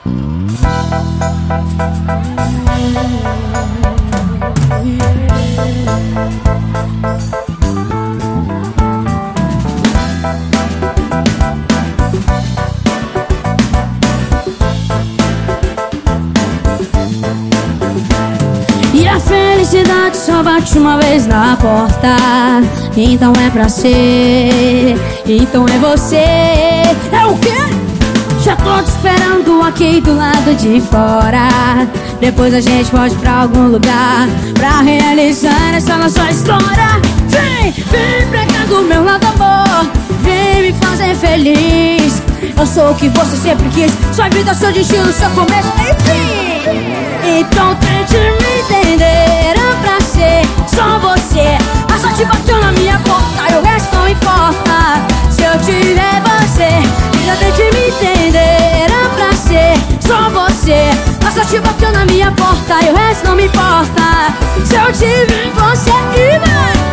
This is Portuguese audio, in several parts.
E a felicidade só bate uma vez na porta. Então é pra ser, então é você. É o quê? Já tô te esperando aqui do lado de fora. Depois a gente pode ir pra algum lugar pra realizar essa nossa história. Vem, vem pra cá do meu lado, amor. Vem me fazer feliz. Eu sou o que você sempre quis. Sua vida, seu destino, seu começo e fim. Então tente me entender. É pra ser só você. A sorte bateu na minha porta e o resto não importa. Se eu tiver você, ainda tente me entender. É pra ser só você. A sorte bateu na minha porta e o resto não me importa. Se eu tiver você e vai.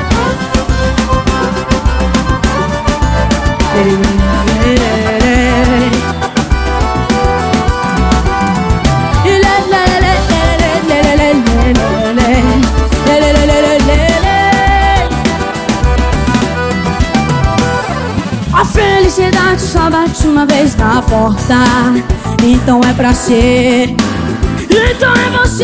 A felicidade só bate uma vez na porta. Então é pra ser, então é você.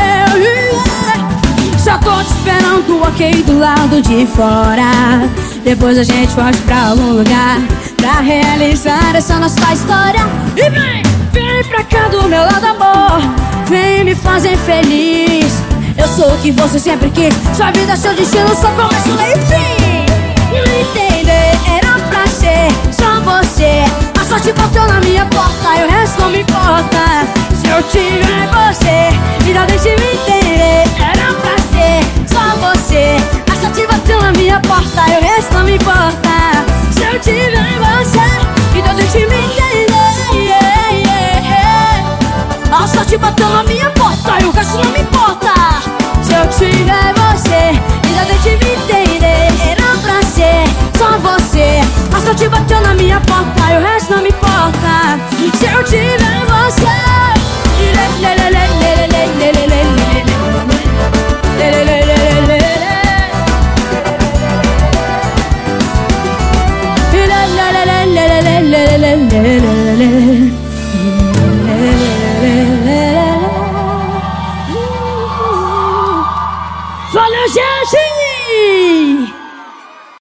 Só tô te esperando aqui do lado de fora. Depois a gente pode ir pra algum lugar pra realizar essa nossa história. E vem, vem pra cá do meu lado, amor. Vem me fazer feliz. Eu sou o que você sempre quis. Sua vida, seu destino, seu começo e fim. Me entender, era pra ser só você. A sorte bateu na minha porta e o resto não me importa. Se eu tiver você, ainda deixe me entender. Era pra ser só você. A sorte bateu na minha porta e o resto não me importa. Se eu tiver você, ainda deixe me entender. A sorte bateu na minha porta e o resto não me importa. Se eu tiver você, ainda deixe me entender. Era pra ser só você. A sorte bateu na minha porta e o resto não me importa. Se eu tiver você. Valeu, gente!